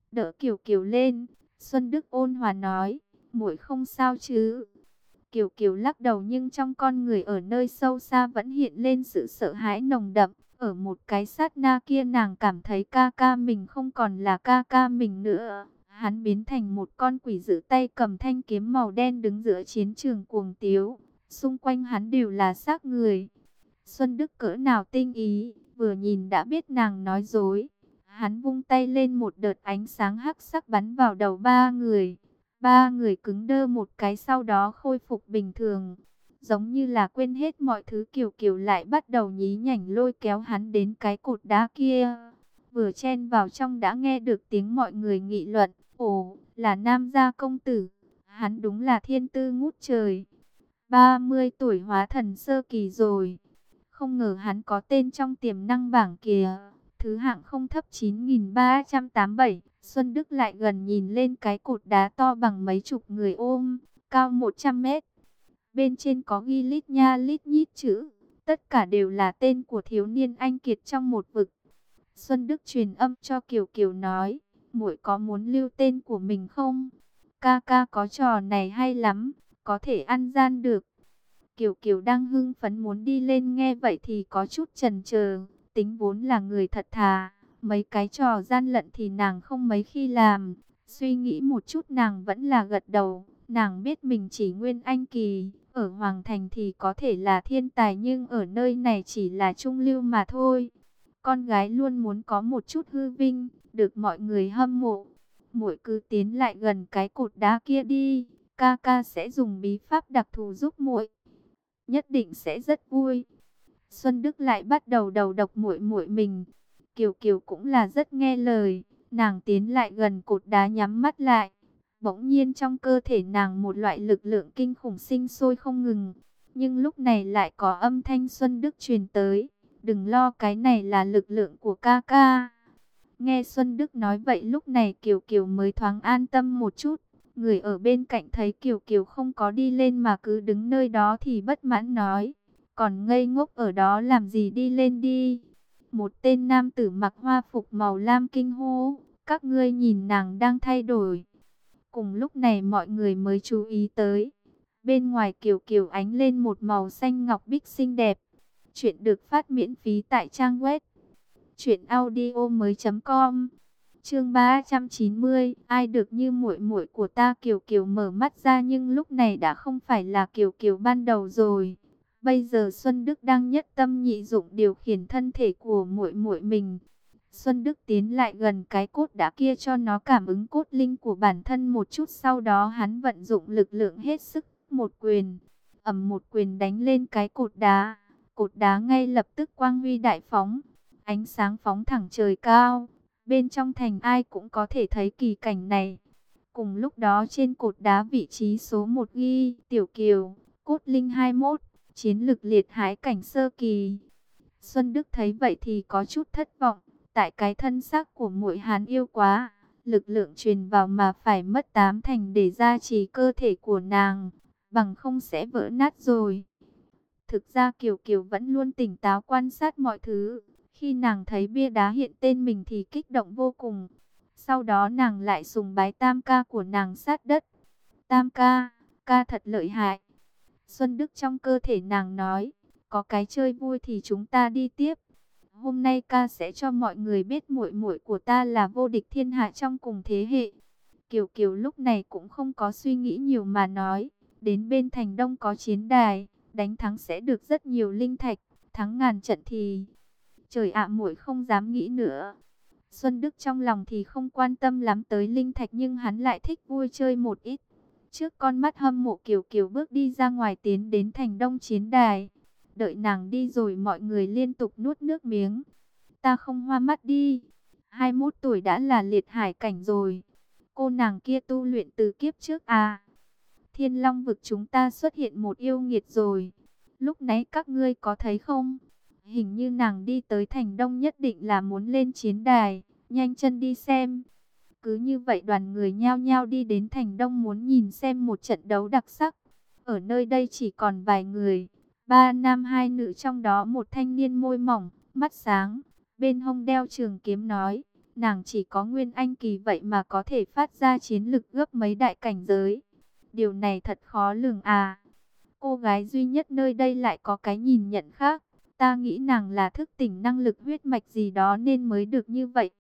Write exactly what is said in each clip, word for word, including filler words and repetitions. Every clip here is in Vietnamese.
đỡ Kiều Kiều lên. Xuân Đức ôn hòa nói, muội không sao chứ? Kiều Kiều lắc đầu, nhưng trong con người ở nơi sâu xa vẫn hiện lên sự sợ hãi nồng đậm. Ở một cái sát na kia, nàng cảm thấy ca ca mình không còn là ca ca mình nữa. Hắn biến thành một con quỷ dữ, tay cầm thanh kiếm màu đen, đứng giữa chiến trường cuồng tiếu. Xung quanh hắn đều là xác người. Xuân Đức cỡ nào tinh ý, vừa nhìn đã biết nàng nói dối. Hắn vung tay lên, một đợt ánh sáng hắc sắc bắn vào đầu ba người. Ba người cứng đơ một cái, sau đó khôi phục bình thường. Giống như là quên hết mọi thứ, Kiều Kiều lại bắt đầu nhí nhảnh lôi kéo hắn đến cái cột đá kia. Vừa chen vào trong đã nghe được tiếng mọi người nghị luận. Ồ, là Nam gia công tử. Hắn đúng là thiên tư ngút trời. ba mươi tuổi hóa thần sơ kỳ rồi. Không ngờ hắn có tên trong tiềm năng bảng kìa. Thứ hạng không thấp chín nghìn ba trăm tám mươi bảy. Xuân Đức lại gần nhìn lên cái cột đá to bằng mấy chục người ôm, cao một trăm mét. Bên trên có ghi lít nha lít nhít chữ. Tất cả đều là tên của thiếu niên anh kiệt trong một vực. Xuân Đức truyền âm cho Kiều Kiều nói, muội có muốn lưu tên của mình không? Ca ca có trò này hay lắm, có thể ăn gian được. Kiều Kiều đang hưng phấn muốn đi lên, nghe vậy thì có chút chần chờ. Tính vốn là người thật thà, mấy cái trò gian lận thì nàng không mấy khi làm. Suy nghĩ một chút nàng vẫn là gật đầu. Nàng biết mình chỉ nguyên anh kỳ, ở Hoàng Thành thì có thể là thiên tài, nhưng ở nơi này chỉ là trung lưu mà thôi. Con gái luôn muốn có một chút hư vinh, được mọi người hâm mộ. Muội cứ tiến lại gần cái cột đá kia đi, ca ca sẽ dùng bí pháp đặc thù giúp muội, nhất định sẽ rất vui. Xuân Đức lại bắt đầu đầu độc muội muội mình. Kiều Kiều cũng là rất nghe lời, nàng tiến lại gần cột đá, nhắm mắt lại. Bỗng nhiên trong cơ thể nàng một loại lực lượng kinh khủng sinh sôi không ngừng. Nhưng lúc này lại có âm thanh Xuân Đức truyền tới, đừng lo, cái này là lực lượng của ca ca. Nghe Xuân Đức nói vậy, lúc này Kiều Kiều mới thoáng an tâm một chút. Người ở bên cạnh thấy Kiều Kiều không có đi lên mà cứ đứng nơi đó thì bất mãn nói, còn ngây ngốc ở đó làm gì, đi lên đi. Một tên nam tử mặc hoa phục màu lam kinh hô, các ngươi nhìn nàng đang thay đổi. Cùng lúc này mọi người mới chú ý tới, bên ngoài Kiều Kiều ánh lên một màu xanh ngọc bích xinh đẹp. Chuyện được phát miễn phí tại trang web truyện audio mới chấm com. Chương ba trăm chín mươi, ai được như muội muội của ta. Kiều Kiều mở mắt ra, nhưng lúc này đã không phải là Kiều Kiều ban đầu rồi. Bây giờ Xuân Đức đang nhất tâm nhị dụng điều khiển thân thể của muội muội mình. Xuân Đức tiến lại gần cái cốt đá kia cho nó cảm ứng cốt linh của bản thân một chút, sau đó hắn vận dụng lực lượng hết sức, một quyền, ầm một quyền đánh lên cái cột đá. Cột đá ngay lập tức quang huy đại phóng, ánh sáng phóng thẳng trời cao. Bên trong thành ai cũng có thể thấy kỳ cảnh này. Cùng lúc đó trên cột đá vị trí số một ghi Tiểu Kiều, cốt linh hai mươi mốt, chiến lực liệt hái cảnh sơ kỳ. Xuân Đức thấy vậy thì có chút thất vọng, tại cái thân xác của muội hắn yêu quá, lực lượng truyền vào mà phải mất tám thành để gia trì cơ thể của nàng, bằng không sẽ vỡ nát rồi. Thực ra Kiều Kiều vẫn luôn tỉnh táo quan sát mọi thứ. Khi nàng thấy bia đá hiện tên mình thì kích động vô cùng. Sau đó nàng lại sùng bái tam ca của nàng sát đất. Tam ca, ca thật lợi hại. Xuân Đức trong cơ thể nàng nói, có cái chơi vui thì chúng ta đi tiếp. Hôm nay ca sẽ cho mọi người biết muội muội của ta là vô địch thiên hạ trong cùng thế hệ. Kiều Kiều lúc này cũng không có suy nghĩ nhiều mà nói, đến bên thành đông có chiến đài, đánh thắng sẽ được rất nhiều linh thạch, thắng ngàn trận thì... Trời ạ, muội không dám nghĩ nữa. Xuân Đức trong lòng thì không quan tâm lắm tới linh thạch, nhưng hắn lại thích vui chơi một ít. Trước con mắt hâm mộ, Kiều Kiều bước đi ra ngoài, tiến đến thành đông chiến đài. Đợi nàng đi rồi mọi người liên tục nuốt nước miếng. Ta không hoa mắt đi, hai mươi mốt tuổi đã là liệt hải cảnh rồi. Cô nàng kia tu luyện từ kiếp trước à? Thiên Long vực chúng ta xuất hiện một yêu nghiệt rồi. Lúc nãy các ngươi có thấy không? Hình như nàng đi tới thành đông nhất định là muốn lên chiến đài, nhanh chân đi xem. Cứ như vậy đoàn người nhao nhao đi đến thành đông muốn nhìn xem một trận đấu đặc sắc. Ở nơi đây chỉ còn vài người, ba nam hai nữ, trong đó một thanh niên môi mỏng, mắt sáng, bên hông đeo trường kiếm nói, Nàng chỉ có nguyên anh kỳ vậy mà có thể phát ra chiến lực gấp mấy đại cảnh giới. Điều này thật khó lường à. Cô gái duy nhất nơi đây lại có cái nhìn nhận khác. Ta nghĩ nàng là thức tỉnh năng lực huyết mạch gì đó nên mới được như vậy.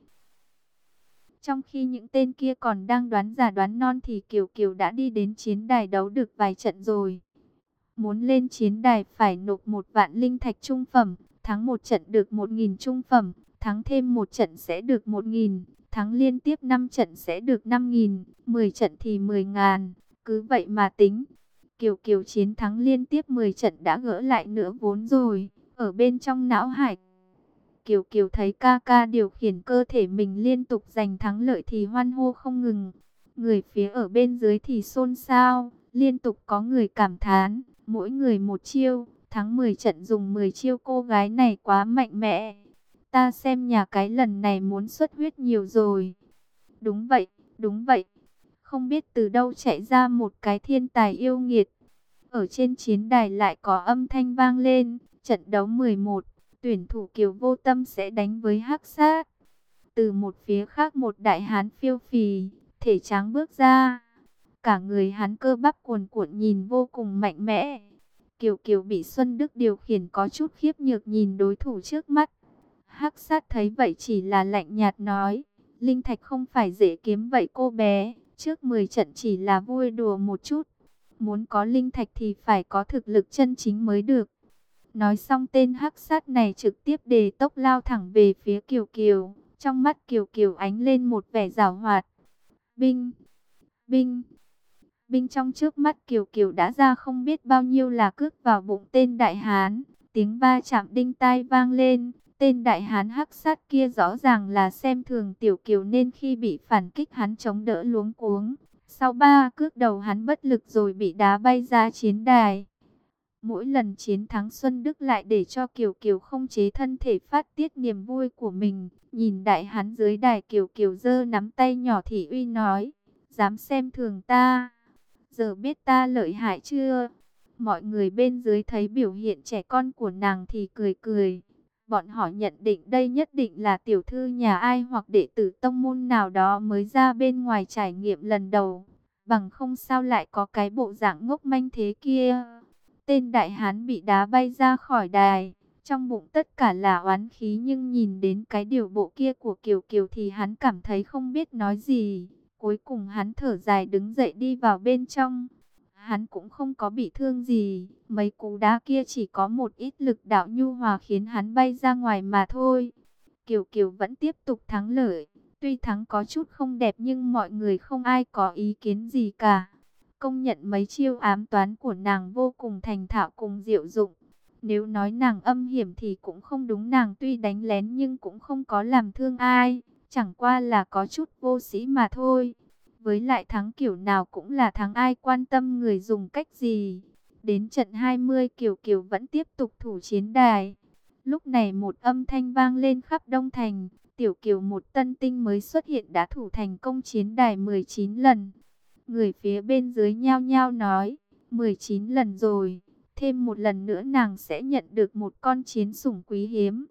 Trong khi những tên kia còn đang đoán già đoán non thì Kiều Kiều đã đi đến chiến đài đấu được vài trận rồi. Muốn lên chiến đài phải nộp một vạn linh thạch trung phẩm, thắng một trận được một nghìn trung phẩm, thắng thêm một trận sẽ được một nghìn, thắng liên tiếp năm trận sẽ được năm nghìn, mười trận thì mười ngàn, cứ vậy mà tính. Kiều Kiều chiến thắng liên tiếp mười trận đã gỡ lại nửa vốn rồi, ở bên trong não hải. Kiều Kiều thấy ca ca điều khiển cơ thể mình liên tục giành thắng lợi thì hoan hô không ngừng. Người phía ở bên dưới thì xôn xao, liên tục có người cảm thán, mỗi người một chiêu, thắng mười trận dùng mười chiêu, cô gái này quá mạnh mẽ. Ta xem nhà cái lần này muốn xuất huyết nhiều rồi. Đúng vậy, đúng vậy. Không biết từ đâu chạy ra một cái thiên tài yêu nghiệt. Ở trên chiến đài lại có âm thanh vang lên, trận đấu mười một. Tuyển thủ Kiều Vô Tâm sẽ đánh với Hắc Sát. Từ một phía khác một đại hán phiêu phì, thể trắng bước ra. Cả người hắn cơ bắp cuồn cuộn nhìn vô cùng mạnh mẽ. Kiều Kiều bị Xuân Đức điều khiển có chút khiếp nhược nhìn đối thủ trước mắt. Hắc Sát thấy vậy chỉ là lạnh nhạt nói, linh thạch không phải dễ kiếm vậy cô bé, trước mười trận chỉ là vui đùa một chút. Muốn có linh thạch thì phải có thực lực chân chính mới được. Nói xong tên Hắc Sát này trực tiếp đề tốc lao thẳng về phía Kiều Kiều. Trong mắt Kiều Kiều ánh lên một vẻ giảo hoạt. Binh, binh, binh trong trước mắt Kiều Kiều đã ra không biết bao nhiêu là cước vào bụng tên đại hán. Tiếng va chạm đinh tai vang lên. Tên đại hán Hắc Sát kia rõ ràng là xem thường Tiểu Kiều nên khi bị phản kích hắn chống đỡ luống cuống. Sau ba cước đầu hắn bất lực rồi bị đá bay ra chiến đài. Mỗi lần chiến thắng Xuân Đức lại để cho Kiều Kiều không chế thân thể phát tiết niềm vui của mình. Nhìn đại hán dưới đài, Kiều Kiều giơ nắm tay nhỏ thị uy nói, dám xem thường ta, giờ biết ta lợi hại chưa? Mọi người bên dưới thấy biểu hiện trẻ con của nàng thì cười cười. Bọn họ nhận định đây nhất định là tiểu thư nhà ai hoặc đệ tử tông môn nào đó mới ra bên ngoài trải nghiệm lần đầu. Bằng không sao lại có cái bộ dạng ngốc manh thế kia. Tên đại hán bị đá bay ra khỏi đài, trong bụng tất cả là oán khí, nhưng nhìn đến cái điều bộ kia của Kiều Kiều thì hắn cảm thấy không biết nói gì. Cuối cùng hắn thở dài đứng dậy đi vào bên trong. Hắn cũng không có bị thương gì, mấy cú đá kia chỉ có một ít lực đạo nhu hòa khiến hắn bay ra ngoài mà thôi. Kiều Kiều vẫn tiếp tục thắng lợi, tuy thắng có chút không đẹp nhưng mọi người không ai có ý kiến gì cả. Công nhận mấy chiêu ám toán của nàng vô cùng thành thạo cùng diệu dụng. Nếu nói nàng âm hiểm thì cũng không đúng, nàng tuy đánh lén nhưng cũng không có làm thương ai, chẳng qua là có chút vô sĩ mà thôi. Với lại thắng kiểu nào cũng là thắng, ai quan tâm người dùng cách gì. Đến trận hai mươi Kiều Kiều vẫn tiếp tục thủ chiến đài. Lúc này một âm thanh vang lên khắp Đông Thành. Tiểu Kiều, một tân tinh mới xuất hiện, đã thủ thành công chiến đài mười chín lần. Người phía bên dưới nhao nhao nói, mười chín lần rồi, thêm một lần nữa nàng sẽ nhận được một con chiến sủng quý hiếm.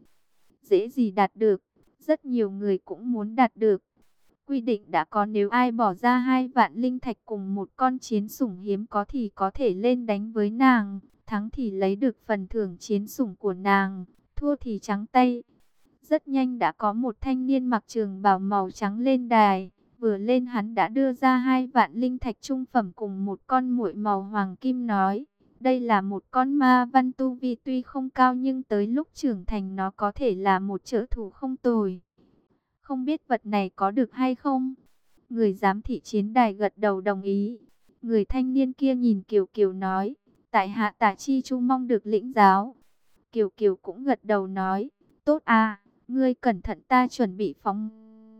Dễ gì đạt được, rất nhiều người cũng muốn đạt được. Quy định đã có, nếu ai bỏ ra hai vạn linh thạch cùng một con chiến sủng hiếm có thì có thể lên đánh với nàng, thắng thì lấy được phần thưởng chiến sủng của nàng, thua thì trắng tay. Rất nhanh đã có một thanh niên mặc trường bào màu trắng lên đài. Vừa lên hắn đã đưa ra hai vạn linh thạch trung phẩm cùng một con muội màu hoàng kim, nói, đây là một con ma văn, tu vi tuy không cao nhưng tới lúc trưởng thành nó có thể là một trợ thủ không tồi. Không biết vật này có được hay không? Người giám thị chiến đài gật đầu đồng ý. Người thanh niên kia nhìn Kiều Kiều nói, tại hạ Tả Chi Chu mong được lĩnh giáo. Kiều Kiều cũng gật đầu nói, tốt à, ngươi cẩn thận, ta chuẩn bị phóng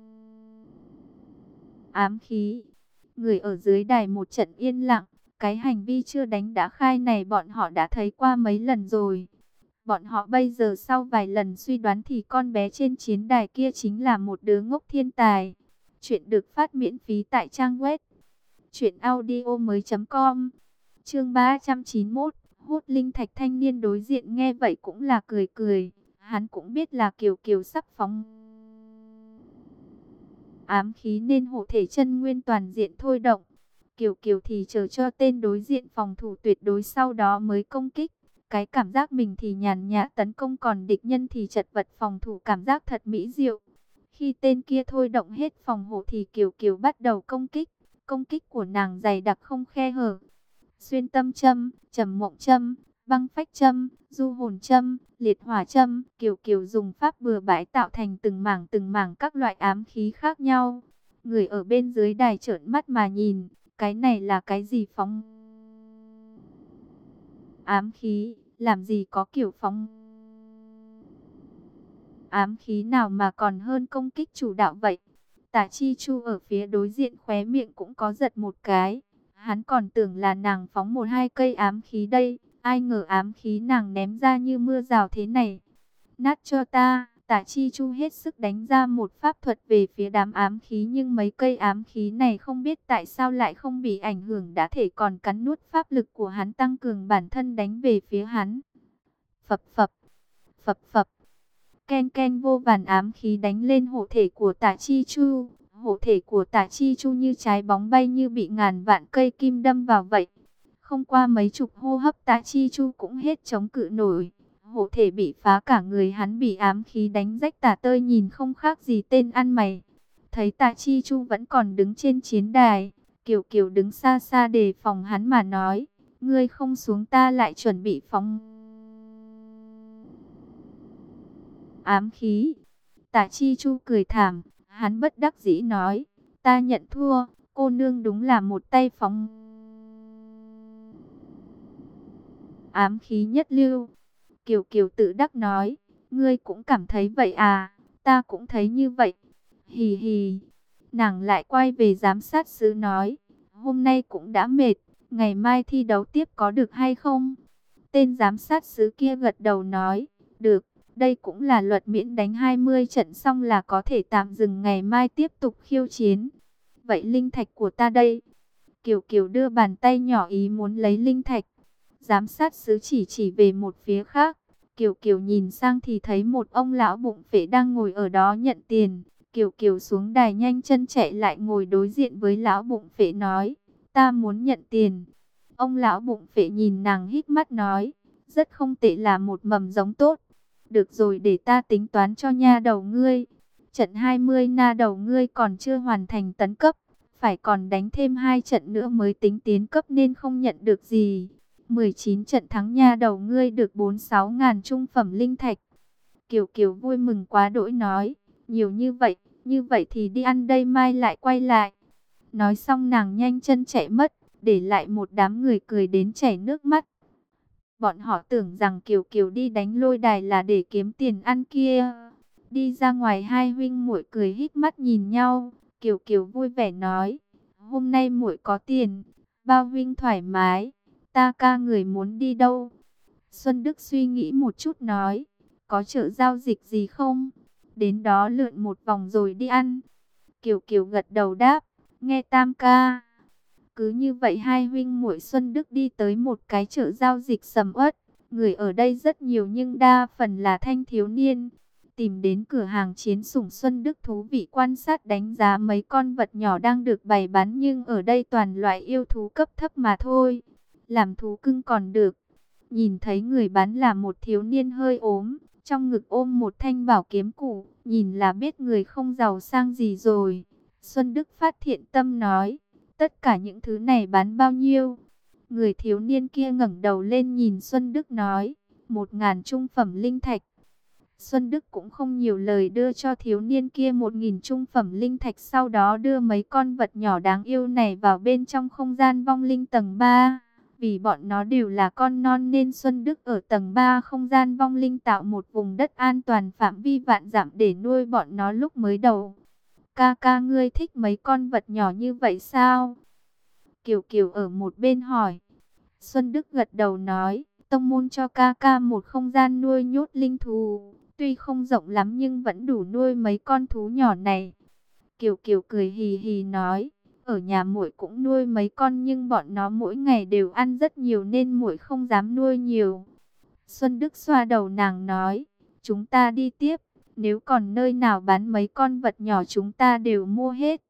ám khí. Người ở dưới đài một trận yên lặng, cái hành vi chưa đánh đã khai này bọn họ đã thấy qua mấy lần rồi. Bọn họ bây giờ sau vài lần suy đoán thì con bé trên chiến đài kia chính là một đứa ngốc thiên tài. Chuyện được phát miễn phí tại trang web truyện audio mới chấm com. Chương ba trăm chín mươi mốt, hút linh thạch. Thanh niên đối diện nghe vậy cũng là cười cười, hắn cũng biết là Kiều Kiều sắp phóng ám khí nên hộ thể chân nguyên toàn diện thôi động. Kiều Kiều thì chờ cho tên đối diện phòng thủ tuyệt đối, sau đó mới công kích. Cái cảm giác mình thì nhàn nhã tấn công, còn địch nhân thì chật vật phòng thủ, cảm giác thật mỹ diệu. Khi tên kia thôi động hết phòng hộ thì Kiều Kiều bắt đầu công kích. Công kích của nàng dày đặc không khe hở. Xuyên tâm châm, trầm mộng châm, băng phách châm, du hồn châm, liệt hỏa châm. Kiều Kiều dùng pháp bừa bãi tạo thành từng mảng từng mảng các loại ám khí khác nhau. Người ở bên dưới đài trợn mắt mà nhìn. Cái này là cái gì? Phóng ám khí, làm gì có kiểu phóng ám khí nào mà còn hơn công kích chủ đạo vậy? Tả Chi Chu ở phía đối diện khóe miệng cũng có giật một cái. Hắn còn tưởng là nàng phóng một hai cây ám khí đây, ai ngờ ám khí nàng ném ra như mưa rào thế này. Nát cho ta! Tả Chi Chu hết sức đánh ra một pháp thuật về phía đám ám khí, nhưng mấy cây ám khí này không biết tại sao lại không bị ảnh hưởng, đã thể còn cắn nuốt pháp lực của hắn, tăng cường bản thân đánh về phía hắn. Phập phập, phập phập, ken ken, vô vàn ám khí đánh lên hộ thể của Tả Chi Chu. Hộ thể của Tả Chi Chu như trái bóng bay, như bị ngàn vạn cây kim đâm vào vậy. Không qua mấy chục hô hấp Tả Chi Chu cũng hết chống cự nổi. Hộ thể bị phá, cả người hắn bị ám khí đánh rách tả tơi, nhìn không khác gì tên ăn mày. Thấy Tả Chi Chu vẫn còn đứng trên chiến đài, Kiều Kiều đứng xa xa đề phòng hắn mà nói, ngươi không xuống ta lại chuẩn bị phóng ám khí. Tả Chi Chu cười thảm, hắn bất đắc dĩ nói, ta nhận thua, cô nương đúng là một tay phóng ám khí nhất lưu. Kiều Kiều tự đắc nói, ngươi cũng cảm thấy vậy à, ta cũng thấy như vậy. Hì hì, nàng lại quay về giám sát sứ nói, hôm nay cũng đã mệt, ngày mai thi đấu tiếp có được hay không? Tên giám sát sứ kia gật đầu nói, được, đây cũng là luật miễn đánh hai mươi trận xong là có thể tạm dừng, ngày mai tiếp tục khiêu chiến. Vậy linh thạch của ta đây? Kiều Kiều đưa bàn tay nhỏ ý muốn lấy linh thạch. Giám sát sứ chỉ chỉ về một phía khác. Kiều Kiều nhìn sang thì thấy một ông lão bụng phệ đang ngồi ở đó nhận tiền. Kiều Kiều xuống đài nhanh chân chạy lại ngồi đối diện với lão bụng phệ nói, ta muốn nhận tiền. Ông lão bụng phệ nhìn nàng híp mắt nói, rất không tệ, là một mầm giống tốt. Được rồi, để ta tính toán cho nha đầu ngươi. Trận hai mươi na đầu ngươi còn chưa hoàn thành tấn cấp, phải còn đánh thêm hai trận nữa mới tính tiến cấp nên không nhận được gì. mười chín trận thắng nha đầu ngươi được bốn mươi sáu ngàn trung phẩm linh thạch. Kiều Kiều vui mừng quá đỗi nói, nhiều như vậy, như vậy thì đi ăn đây, mai lại quay lại. Nói xong nàng nhanh chân chạy mất, để lại một đám người cười đến chảy nước mắt. Bọn họ tưởng rằng Kiều Kiều đi đánh lôi đài là để kiếm tiền ăn kia. Đi ra ngoài hai huynh muội cười híp mắt nhìn nhau. Kiều Kiều vui vẻ nói, hôm nay muội có tiền, bao huynh thoải mái. Ta ca người muốn đi đâu? Xuân Đức suy nghĩ một chút nói, có chợ giao dịch gì không? Đến đó lượn một vòng rồi đi ăn. Kiều Kiều gật đầu đáp, nghe tam ca. Cứ như vậy hai huynh muội Xuân Đức đi tới một cái chợ giao dịch sầm uất. Người ở đây rất nhiều nhưng đa phần là thanh thiếu niên. Tìm đến cửa hàng chiến sủng, Xuân Đức thú vị quan sát đánh giá mấy con vật nhỏ đang được bày bán, nhưng ở đây toàn loại yêu thú cấp thấp mà thôi. Làm thú cưng còn được. Nhìn thấy người bán là một thiếu niên hơi ốm, trong ngực ôm một thanh bảo kiếm cũ, nhìn là biết người không giàu sang gì rồi. Xuân Đức phát thiện tâm nói, tất cả những thứ này bán bao nhiêu? Người thiếu niên kia ngẩng đầu lên nhìn Xuân Đức nói, một ngàn trung phẩm linh thạch. Xuân Đức cũng không nhiều lời, đưa cho thiếu niên kia một nghìn trung phẩm linh thạch, sau đó đưa mấy con vật nhỏ đáng yêu này vào bên trong không gian vong linh tầng ba. Vì bọn nó đều là con non nên Xuân Đức ở tầng ba không gian vong linh tạo một vùng đất an toàn phạm vi vạn dặm để nuôi bọn nó lúc mới đầu. Ca ca ngươi thích mấy con vật nhỏ như vậy sao? Kiều Kiều ở một bên hỏi. Xuân Đức gật đầu nói, tông môn cho ca ca một không gian nuôi nhốt linh thú. Tuy không rộng lắm nhưng vẫn đủ nuôi mấy con thú nhỏ này. Kiều Kiều cười hì hì nói, ở nhà muội cũng nuôi mấy con nhưng bọn nó mỗi ngày đều ăn rất nhiều nên muội không dám nuôi nhiều. Xuân Đức xoa đầu nàng nói, chúng ta đi tiếp, Nếu còn nơi nào bán mấy con vật nhỏ chúng ta đều mua hết.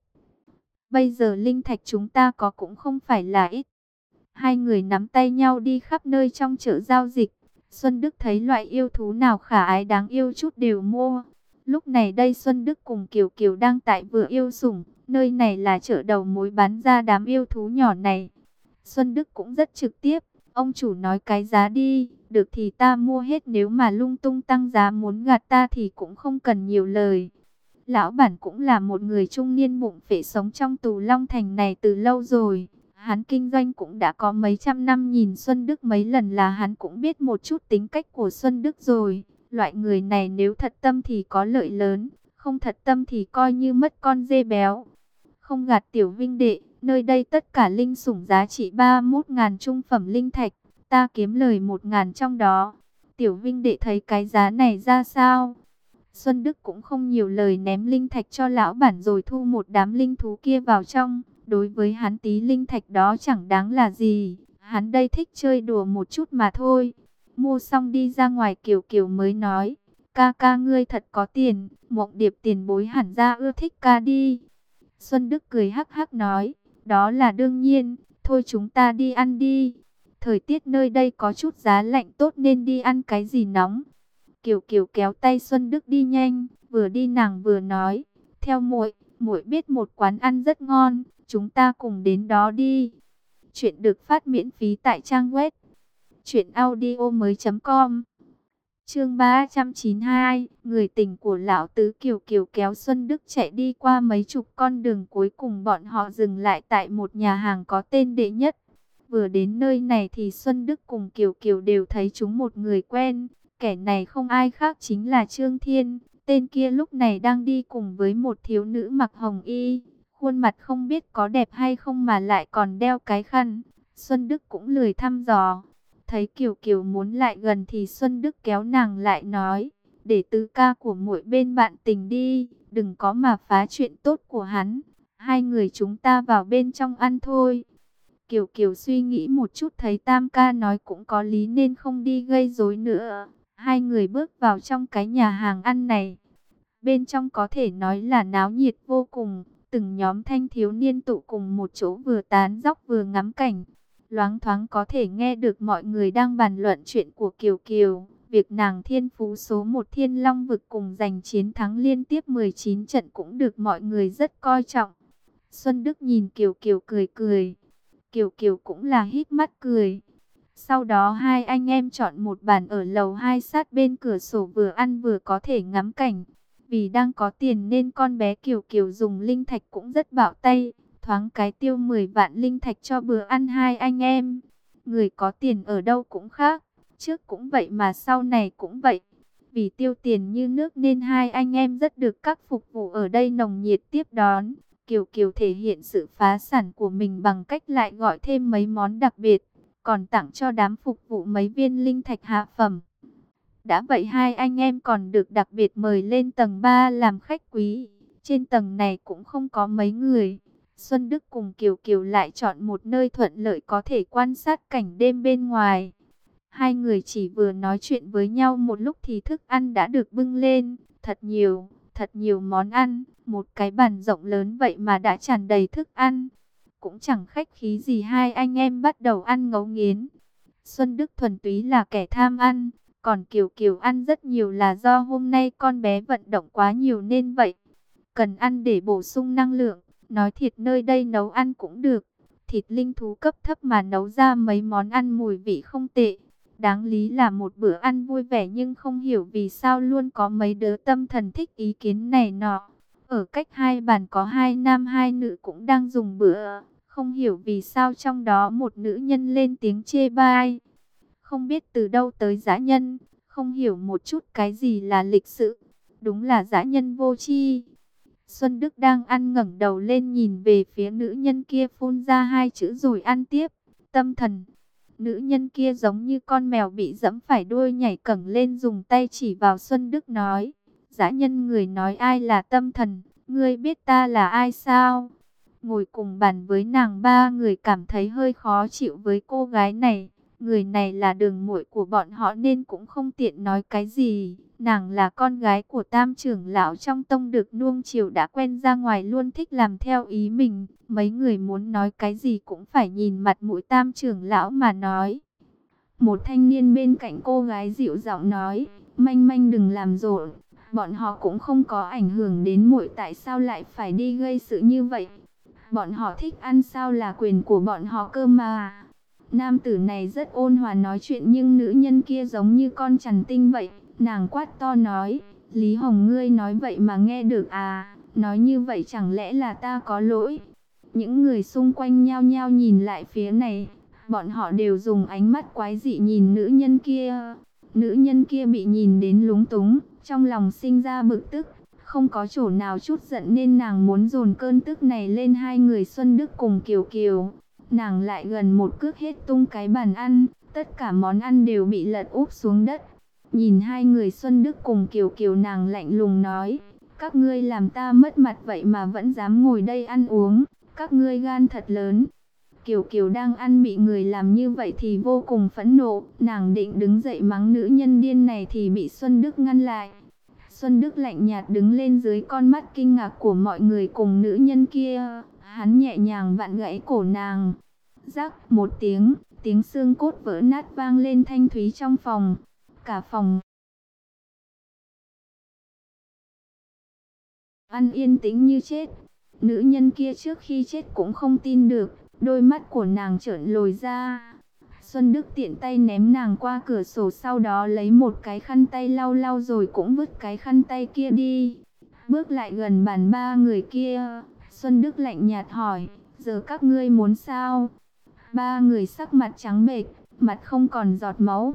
Bây giờ linh thạch chúng ta có cũng không phải là ít. Hai người nắm tay nhau đi khắp nơi trong chợ giao dịch. Xuân Đức thấy loại yêu thú nào khả ái đáng yêu chút đều mua. Lúc này đây Xuân Đức cùng Kiều Kiều đang tại vừa yêu sủng. Nơi này là chợ đầu mối bán ra đám yêu thú nhỏ này. Xuân Đức cũng rất trực tiếp. Ông chủ nói cái giá đi, được thì ta mua hết, nếu mà lung tung tăng giá muốn gạt ta thì cũng không cần nhiều lời. Lão bản cũng là một người trung niên bụng phệ sống trong tù Long Thành này từ lâu rồi. Hắn kinh doanh cũng đã có mấy trăm năm, nhìn Xuân Đức mấy lần là hắn cũng biết một chút tính cách của Xuân Đức rồi. Loại người này nếu thật tâm thì có lợi lớn, không thật tâm thì coi như mất con dê béo. Không gạt tiểu vinh đệ, nơi đây tất cả linh sủng giá trị ba mươi mốt ngàn trung phẩm linh thạch, ta kiếm lời một ngàn trong đó. Tiểu vinh đệ thấy cái giá này ra sao? Xuân Đức cũng không nhiều lời, ném linh thạch cho lão bản rồi thu một đám linh thú kia vào trong. Đối với hắn tí linh thạch đó chẳng đáng là gì, hắn đây thích chơi đùa một chút mà thôi. Mua xong đi ra ngoài, Kiều Kiều mới nói, ca ca ngươi thật có tiền, Mộng Điệp tiền bối hẳn ra ưa thích ca đi. Xuân Đức cười hắc hắc nói, đó là đương nhiên, thôi chúng ta đi ăn đi. Thời tiết nơi đây có chút giá lạnh, tốt nên đi ăn cái gì nóng. Kiều Kiều kéo tay Xuân Đức đi nhanh, vừa đi nàng vừa nói, theo muội, muội biết một quán ăn rất ngon, chúng ta cùng đến đó đi. Chuyện được phát miễn phí tại trang web truyện audio mới chấm com. Chương ba trăm chín mươi hai, người tình của lão tứ. Kiều Kiều kéo Xuân Đức chạy đi qua mấy chục con đường, cuối cùng bọn họ dừng lại tại một nhà hàng có tên Đệ Nhất. Vừa đến nơi này thì Xuân Đức cùng Kiều Kiều đều thấy chúng một người quen. Kẻ này không ai khác chính là Trương Thiên. Tên kia lúc này đang đi cùng với một thiếu nữ mặc hồng y. Khuôn mặt không biết có đẹp hay không mà lại còn đeo cái khăn. Xuân Đức cũng lười thăm dò. Thấy Kiều Kiều muốn lại gần thì Xuân Đức kéo nàng lại nói, để tứ ca của muội bên bạn tình đi, đừng có mà phá chuyện tốt của hắn. Hai người chúng ta vào bên trong ăn thôi. Kiều Kiều suy nghĩ một chút thấy Tam ca nói cũng có lý nên không đi gây rối nữa. Hai người bước vào trong cái nhà hàng ăn này. Bên trong có thể nói là náo nhiệt vô cùng. Từng nhóm thanh thiếu niên tụ cùng một chỗ, vừa tán dóc vừa ngắm cảnh. Loáng thoáng có thể nghe được mọi người đang bàn luận chuyện của Kiều Kiều. Việc nàng thiên phú số một Thiên Long vực cùng giành chiến thắng liên tiếp mười chín trận cũng được mọi người rất coi trọng. Xuân Đức nhìn Kiều Kiều cười cười. Kiều Kiều cũng là híp mắt cười. Sau đó hai anh em chọn một bàn ở lầu hai sát bên cửa sổ, vừa ăn vừa có thể ngắm cảnh. Vì đang có tiền nên con bé Kiều Kiều dùng linh thạch cũng rất bạo tay. Thoáng cái tiêu mười vạn linh thạch cho bữa ăn hai anh em. Người có tiền ở đâu cũng khác. Trước cũng vậy mà sau này cũng vậy. Vì tiêu tiền như nước nên hai anh em rất được các phục vụ ở đây nồng nhiệt tiếp đón. Kiều Kiều thể hiện sự phá sản của mình bằng cách lại gọi thêm mấy món đặc biệt. Còn tặng cho đám phục vụ mấy viên linh thạch hạ phẩm. Đã vậy hai anh em còn được đặc biệt mời lên tầng ba làm khách quý. Trên tầng này cũng không có mấy người. Xuân Đức cùng Kiều Kiều lại chọn một nơi thuận lợi có thể quan sát cảnh đêm bên ngoài. Hai người chỉ vừa nói chuyện với nhau một lúc thì thức ăn đã được bưng lên. Thật nhiều, thật nhiều món ăn. Một cái bàn rộng lớn vậy mà đã tràn đầy thức ăn. Cũng chẳng khách khí gì, hai anh em bắt đầu ăn ngấu nghiến. Xuân Đức thuần túy là kẻ tham ăn. Còn Kiều Kiều ăn rất nhiều là do hôm nay con bé vận động quá nhiều nên vậy. Cần ăn để bổ sung năng lượng. Nói thiệt nơi đây nấu ăn cũng được. Thịt linh thú cấp thấp mà nấu ra mấy món ăn mùi vị không tệ. Đáng lý là một bữa ăn vui vẻ, nhưng không hiểu vì sao luôn có mấy đứa tâm thần thích ý kiến này nọ. Ở cách hai bàn có hai nam hai nữ cũng đang dùng bữa. Không hiểu vì sao trong đó một nữ nhân lên tiếng chê bai. Không biết từ đâu tới dã nhân. Không hiểu một chút cái gì là lịch sự. Đúng là dã nhân vô tri. Xuân Đức đang ăn ngẩng đầu lên nhìn về phía nữ nhân kia, phun ra hai chữ rồi ăn tiếp. Tâm thần. Nữ nhân kia giống như con mèo bị dẫm phải đuôi, nhảy cẳng lên dùng tay chỉ vào Xuân Đức nói. Dã nhân, người nói ai là tâm thần? Ngươi biết ta là ai sao? Ngồi cùng bàn với nàng ba người cảm thấy hơi khó chịu với cô gái này. Người này là đường muội của bọn họ nên cũng không tiện nói cái gì. Nàng là con gái của Tam trưởng lão trong tông, được nuông chiều đã quen ra ngoài, luôn thích làm theo ý mình. Mấy người muốn nói cái gì cũng phải nhìn mặt mũi Tam trưởng lão mà nói. Một thanh niên bên cạnh cô gái dịu giọng nói, Manh Manh đừng làm rộn, bọn họ cũng không có ảnh hưởng đến muội, tại sao lại phải đi gây sự như vậy? Bọn họ thích ăn sao là quyền của bọn họ cơ mà. Nam tử này rất ôn hòa nói chuyện, nhưng nữ nhân kia giống như con chằn tinh vậy. Nàng quát to nói, Lý Hồng, ngươi nói vậy mà nghe được à? Nói như vậy chẳng lẽ là ta có lỗi? Những người xung quanh nhao nhao nhìn lại phía này. Bọn họ đều dùng ánh mắt quái dị nhìn nữ nhân kia. Nữ nhân kia bị nhìn đến lúng túng, trong lòng sinh ra bực tức. Không có chỗ nào chút giận nên nàng muốn dồn cơn tức này lên hai người Xuân Đức cùng Kiều Kiều. Nàng lại gần một cước hết tung cái bàn ăn, tất cả món ăn đều bị lật úp xuống đất. Nhìn hai người Xuân Đức cùng Kiều Kiều, nàng lạnh lùng nói, các ngươi làm ta mất mặt vậy mà vẫn dám ngồi đây ăn uống, các ngươi gan thật lớn. Kiều Kiều đang ăn bị người làm như vậy thì vô cùng phẫn nộ, nàng định đứng dậy mắng nữ nhân điên này thì bị Xuân Đức ngăn lại. Xuân Đức lạnh nhạt đứng lên dưới con mắt kinh ngạc của mọi người cùng nữ nhân kia, hắn nhẹ nhàng vặn gãy cổ nàng. Rắc một tiếng, tiếng xương cốt vỡ nát vang lên thanh thúy trong phòng. Cả phòng ăn yên tĩnh như chết. Nữ nhân kia trước khi chết cũng không tin được, đôi mắt của nàng trợn lồi ra. Xuân Đức tiện tay ném nàng qua cửa sổ, sau đó lấy một cái khăn tay lau lau rồi cũng vứt cái khăn tay kia đi. Bước lại gần bàn ba người kia, Xuân Đức lạnh nhạt hỏi, giờ các ngươi muốn sao? Ba người sắc mặt trắng bệch, mặt không còn giọt máu.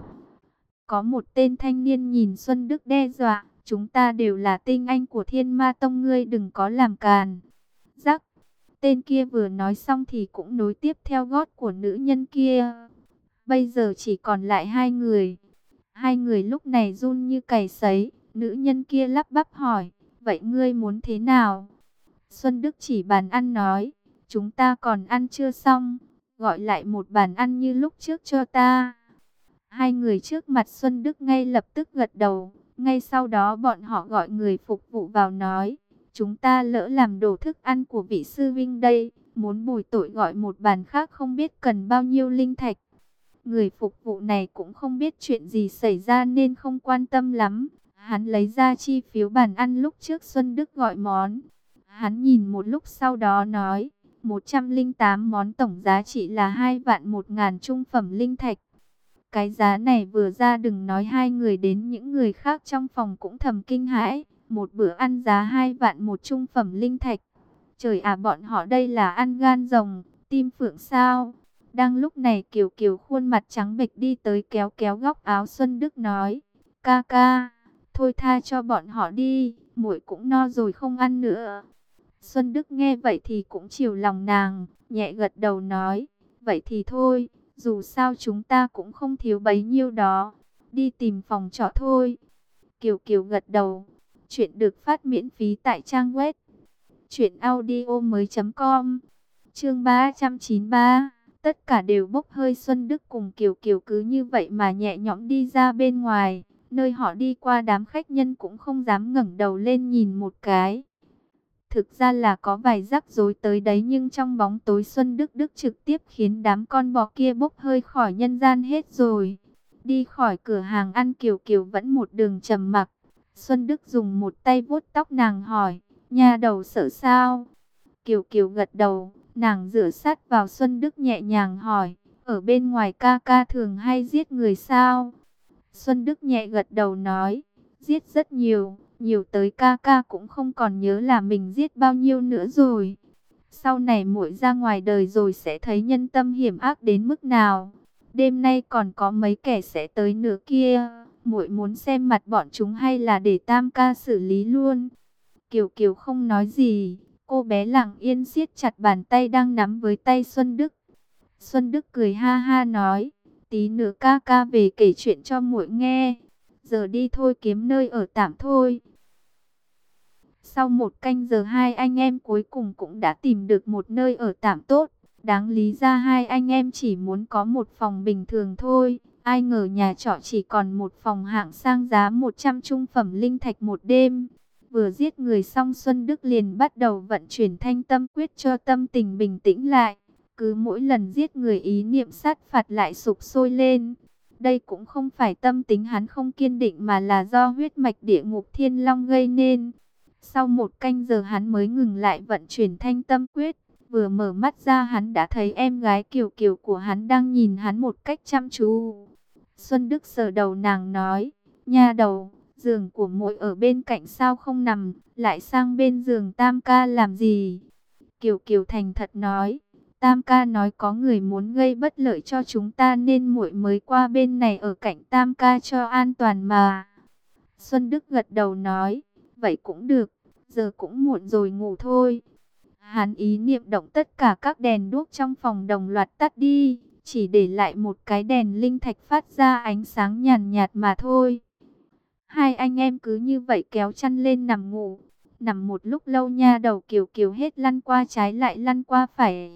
Có một tên thanh niên nhìn Xuân Đức đe dọa, chúng ta đều là tinh anh của Thiên Ma Tông, ngươi đừng có làm càn. Rắc, tên kia vừa nói xong thì cũng nối tiếp theo gót của nữ nhân kia. Bây giờ chỉ còn lại hai người. Hai người lúc này run như cầy sấy. Nữ nhân kia lắp bắp hỏi, vậy ngươi muốn thế nào? Xuân Đức chỉ bàn ăn nói, chúng ta còn ăn chưa xong, gọi lại một bàn ăn như lúc trước cho ta. Hai người trước mặt Xuân Đức ngay lập tức gật đầu. Ngay sau đó bọn họ gọi người phục vụ vào nói, chúng ta lỡ làm đổ thức ăn của vị sư vinh đây, muốn bồi tội gọi một bàn khác không biết cần bao nhiêu linh thạch. Người phục vụ này cũng không biết chuyện gì xảy ra nên không quan tâm lắm. Hắn lấy ra chi phiếu bàn ăn lúc trước Xuân Đức gọi món. Hắn nhìn một lúc sau đó nói, một trăm lẻ tám món tổng giá trị là hai vạn một ngàn trung phẩm linh thạch. Cái giá này vừa ra đừng nói hai người, đến những người khác trong phòng cũng thầm kinh hãi. Một bữa ăn giá hai vạn một trung phẩm linh thạch. Trời à, bọn họ đây là ăn gan rồng, tim phượng sao? Đang lúc này Kiều Kiều khuôn mặt trắng bệch đi tới kéo kéo góc áo Xuân Đức nói, ca ca, thôi tha cho bọn họ đi, muội cũng no rồi không ăn nữa. Xuân Đức nghe vậy thì cũng chiều lòng nàng, nhẹ gật đầu nói, vậy thì thôi, dù sao chúng ta cũng không thiếu bấy nhiêu đó, đi tìm phòng trọ thôi. Kiều Kiều gật đầu. Chuyện được phát miễn phí tại trang web truyện audio mới chấm com. Chương ba trăm chín mươi ba. Tất cả đều bốc hơi. Xuân Đức cùng Kiều Kiều cứ như vậy mà nhẹ nhõm đi ra bên ngoài. Nơi họ đi qua đám khách nhân cũng không dám ngẩng đầu lên nhìn một cái. Thực ra là có vài rắc rối tới đấy, nhưng trong bóng tối Xuân Đức Đức trực tiếp khiến đám con bò kia bốc hơi khỏi nhân gian hết rồi. Đi khỏi cửa hàng ăn, Kiều Kiều vẫn một đường trầm mặc. Xuân Đức dùng một tay vuốt tóc nàng hỏi, nha đầu sợ sao? Kiều Kiều gật đầu, nàng dựa sát vào Xuân Đức nhẹ nhàng hỏi, ở bên ngoài ca ca thường hay giết người sao? Xuân Đức nhẹ gật đầu nói, giết rất nhiều, nhiều tới ca ca cũng không còn nhớ là mình giết bao nhiêu nữa rồi. Sau này muội ra ngoài đời rồi sẽ thấy nhân tâm hiểm ác đến mức nào. Đêm nay còn có mấy kẻ sẽ tới nữa kia, muội muốn xem mặt bọn chúng hay là để Tam ca xử lý luôn? Kiều Kiều không nói gì, cô bé lặng yên siết chặt bàn tay đang nắm với tay Xuân Đức. Xuân Đức cười ha ha nói, tí nữa ca ca về kể chuyện cho muội nghe. Giờ đi thôi, kiếm nơi ở tạm thôi. Sau một canh giờ hai anh em cuối cùng cũng đã tìm được một nơi ở tạm tốt. Đáng lý ra hai anh em chỉ muốn có một phòng bình thường thôi. Ai ngờ nhà trọ chỉ còn một phòng hạng sang giá một trăm trung phẩm linh thạch một đêm. Vừa giết người xong, Xuân Đức liền bắt đầu vận chuyển Thanh Tâm Quyết cho tâm tình bình tĩnh lại. Cứ mỗi lần giết người, ý niệm sát phạt lại sục sôi lên. Đây cũng không phải tâm tính hắn không kiên định, mà là do huyết mạch địa ngục thiên long gây nên. Sau một canh giờ hắn mới ngừng lại vận chuyển Thanh Tâm Quyết. Vừa mở mắt ra hắn đã thấy em gái Kiều Kiều của hắn đang nhìn hắn một cách chăm chú. Xuân Đức sờ đầu nàng nói, nha đầu, giường của muội ở bên cạnh sao không nằm, lại sang bên giường Tam ca làm gì? Kiều Kiều thành thật nói, Tam ca nói có người muốn gây bất lợi cho chúng ta nên muội mới qua bên này ở cạnh Tam ca cho an toàn mà. Xuân Đức gật đầu nói, vậy cũng được, giờ cũng muộn rồi, ngủ thôi. Hắn ý niệm động, tất cả các đèn đuốc trong phòng đồng loạt tắt đi, chỉ để lại một cái đèn linh thạch phát ra ánh sáng nhàn nhạt mà thôi. Hai anh em cứ như vậy kéo chăn lên nằm ngủ. Nằm một lúc lâu, nha đầu Kiều Kiều hết lăn qua trái lại lăn qua phải,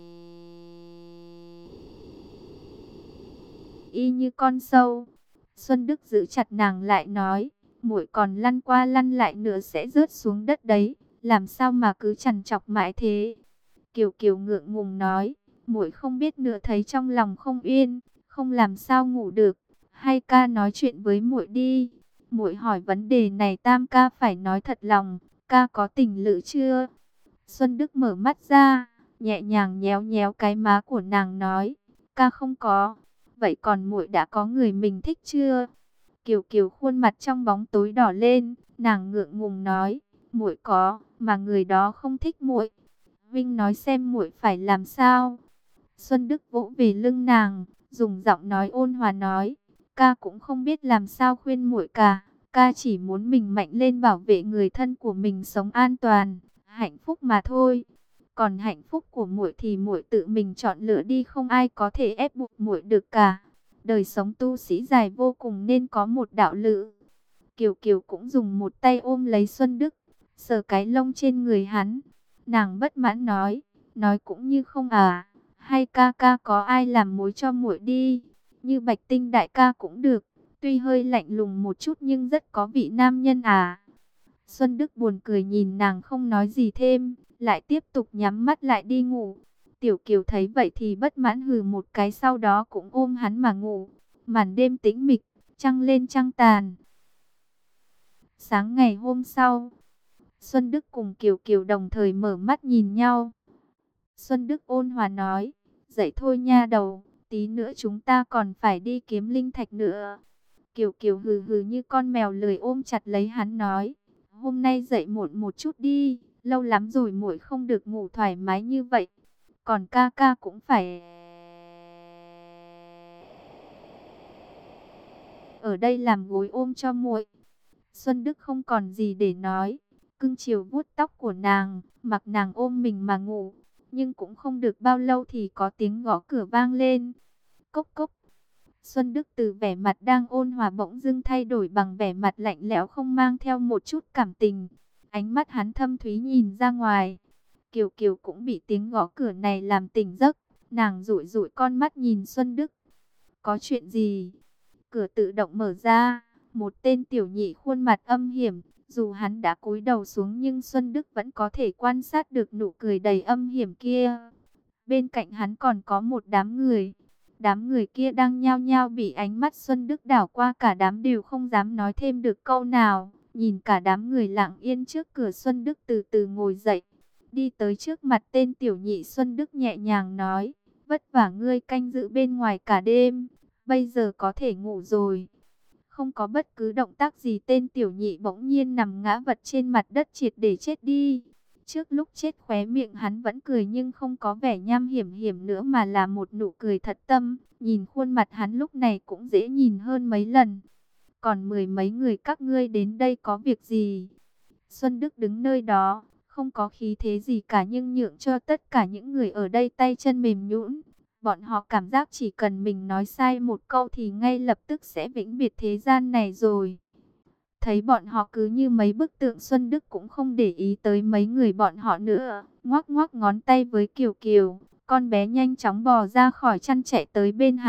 y như con sâu. Xuân Đức giữ chặt nàng lại nói, muội còn lăn qua lăn lại nữa sẽ rớt xuống đất đấy, làm sao mà cứ chằn chọc mãi thế? Kiều Kiều ngượng ngùng nói, muội không biết nữa, thấy trong lòng không yên, không làm sao ngủ được. Hay ca nói chuyện với muội đi. Muội hỏi vấn đề này Tam ca phải nói thật lòng, ca có tình lữ chưa? Xuân Đức mở mắt ra, nhẹ nhàng nhéo nhéo cái má của nàng nói, ca không có. Vậy còn muội đã có người mình thích chưa? Kiều Kiều khuôn mặt trong bóng tối đỏ lên, nàng ngượng ngùng nói, muội có, mà người đó không thích muội. Vinh nói xem muội phải làm sao? Xuân Đức vỗ về lưng nàng, dùng giọng nói ôn hòa nói, ca cũng không biết làm sao khuyên muội cả, ca chỉ muốn mình mạnh lên bảo vệ người thân của mình sống an toàn, hạnh phúc mà thôi. Còn hạnh phúc của muội thì muội tự mình chọn lựa đi, không ai có thể ép buộc muội được cả. Đời sống tu sĩ dài vô cùng nên có một đạo lữ. Kiều Kiều cũng dùng một tay ôm lấy Xuân Đức, sờ cái lông trên người hắn. Nàng bất mãn nói, nói cũng như không à, hay ca ca có ai làm mối cho muội đi, như Bạch Tinh đại ca cũng được, tuy hơi lạnh lùng một chút nhưng rất có vị nam nhân à. Xuân Đức buồn cười nhìn nàng không nói gì thêm, lại tiếp tục nhắm mắt lại đi ngủ. Tiểu Kiều thấy vậy thì bất mãn hừ một cái, sau đó cũng ôm hắn mà ngủ. Màn đêm tĩnh mịch, trăng lên trăng tàn. Sáng ngày hôm sau, Xuân Đức cùng Kiều Kiều đồng thời mở mắt nhìn nhau. Xuân Đức ôn hòa nói, dậy thôi nha đầu, tí nữa chúng ta còn phải đi kiếm linh thạch nữa. Kiều Kiều hừ hừ như con mèo lười ôm chặt lấy hắn nói, hôm nay dậy muộn một chút đi, lâu lắm rồi muội không được ngủ thoải mái như vậy. Còn ca ca cũng phải ở đây làm gối ôm cho muội. Xuân Đức không còn gì để nói, cưng chiều vuốt tóc của nàng, mặc nàng ôm mình mà ngủ. Nhưng cũng không được bao lâu thì có tiếng gõ cửa vang lên. Cốc cốc. Xuân Đức từ vẻ mặt đang ôn hòa bỗng dưng thay đổi bằng vẻ mặt lạnh lẽo không mang theo một chút cảm tình. Ánh mắt hắn thâm thúy nhìn ra ngoài. Kiều Kiều cũng bị tiếng gõ cửa này làm tỉnh giấc. Nàng dụi dụi con mắt nhìn Xuân Đức. Có chuyện gì? Cửa tự động mở ra. Một tên tiểu nhị khuôn mặt âm hiểm. Dù hắn đã cúi đầu xuống nhưng Xuân Đức vẫn có thể quan sát được nụ cười đầy âm hiểm kia. Bên cạnh hắn còn có một đám người. Đám người kia đang nhao nhao bị ánh mắt Xuân Đức đảo qua, cả đám đều không dám nói thêm được câu nào. Nhìn cả đám người lặng yên trước cửa, Xuân Đức từ từ ngồi dậy. Đi tới trước mặt tên tiểu nhị, Xuân Đức nhẹ nhàng nói, vất vả ngươi canh giữ bên ngoài cả đêm, bây giờ có thể ngủ rồi. Không có bất cứ động tác gì, tên tiểu nhị bỗng nhiên nằm ngã vật trên mặt đất triệt để chết đi. Trước lúc chết khóe miệng hắn vẫn cười nhưng không có vẻ nham hiểm hiểm nữa mà là một nụ cười thật tâm. Nhìn khuôn mặt hắn lúc này cũng dễ nhìn hơn mấy lần. Còn mười mấy người các ngươi đến đây có việc gì? Xuân Đức đứng nơi đó, không có khí thế gì cả nhưng nhượng cho tất cả những người ở đây tay chân mềm nhũn. Bọn họ cảm giác chỉ cần mình nói sai một câu thì ngay lập tức sẽ vĩnh biệt thế gian này rồi. Thấy bọn họ cứ như mấy bức tượng, Xuân Đức cũng không để ý tới mấy người bọn họ nữa. Ngoắc ngoắc ngón tay với Kiều Kiều, con bé nhanh chóng bò ra khỏi chăn chạy tới bên hắn.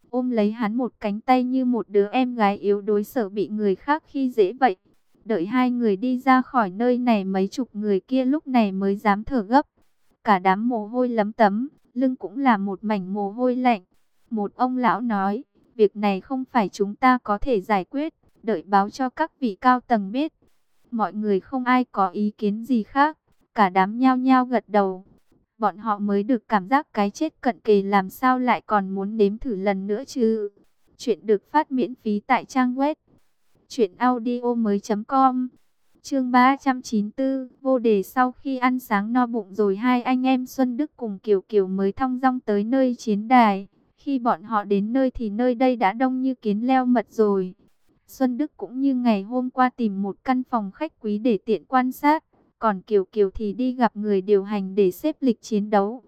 ôm lấy hắn một cánh tay như một đứa em gái yếu đuối sợ bị người khác khi dễ vậy. Đợi hai người đi ra khỏi nơi này, mấy chục người kia lúc này mới dám thở gấp. Cả đám mồ hôi lấm tấm, lưng cũng là một mảnh mồ hôi lạnh. Một ông lão nói, việc này không phải chúng ta có thể giải quyết, đợi báo cho các vị cao tầng biết. Mọi người không ai có ý kiến gì khác, cả đám nhao nhao gật đầu. Bọn họ mới được cảm giác cái chết cận kề, làm sao lại còn muốn nếm thử lần nữa chứ. Chuyện được phát miễn phí tại trang web truyện audio mới com. Chương ba trăm chín mươi tư, vô đề. Sau khi ăn sáng no bụng rồi, hai anh em Xuân Đức cùng Kiều Kiều mới thong dong tới nơi chiến đài. Khi bọn họ đến nơi thì nơi đây đã đông như kiến leo mật rồi. Xuân Đức cũng như ngày hôm qua tìm một căn phòng khách quý để tiện quan sát. Còn Kiều Kiều thì đi gặp người điều hành để xếp lịch chiến đấu.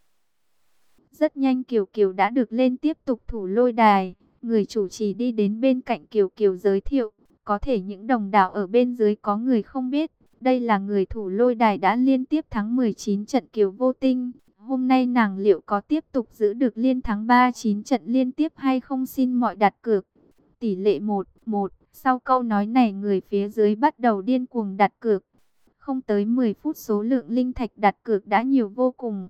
Rất nhanh Kiều Kiều đã được lên tiếp tục thủ lôi đài. Người chủ trì đi đến bên cạnh Kiều Kiều giới thiệu. Có thể những đồng đạo ở bên dưới có người không biết. Đây là người thủ lôi đài đã liên tiếp thắng mười chín trận Kiều Vô Tinh. Hôm nay nàng liệu có tiếp tục giữ được liên thắng ba mươi chín trận liên tiếp hay không, xin mọi đặt cược. Tỷ lệ một một. Sau câu nói này người phía dưới bắt đầu điên cuồng đặt cược. Không tới mười phút số lượng linh thạch đặt cược đã nhiều vô cùng.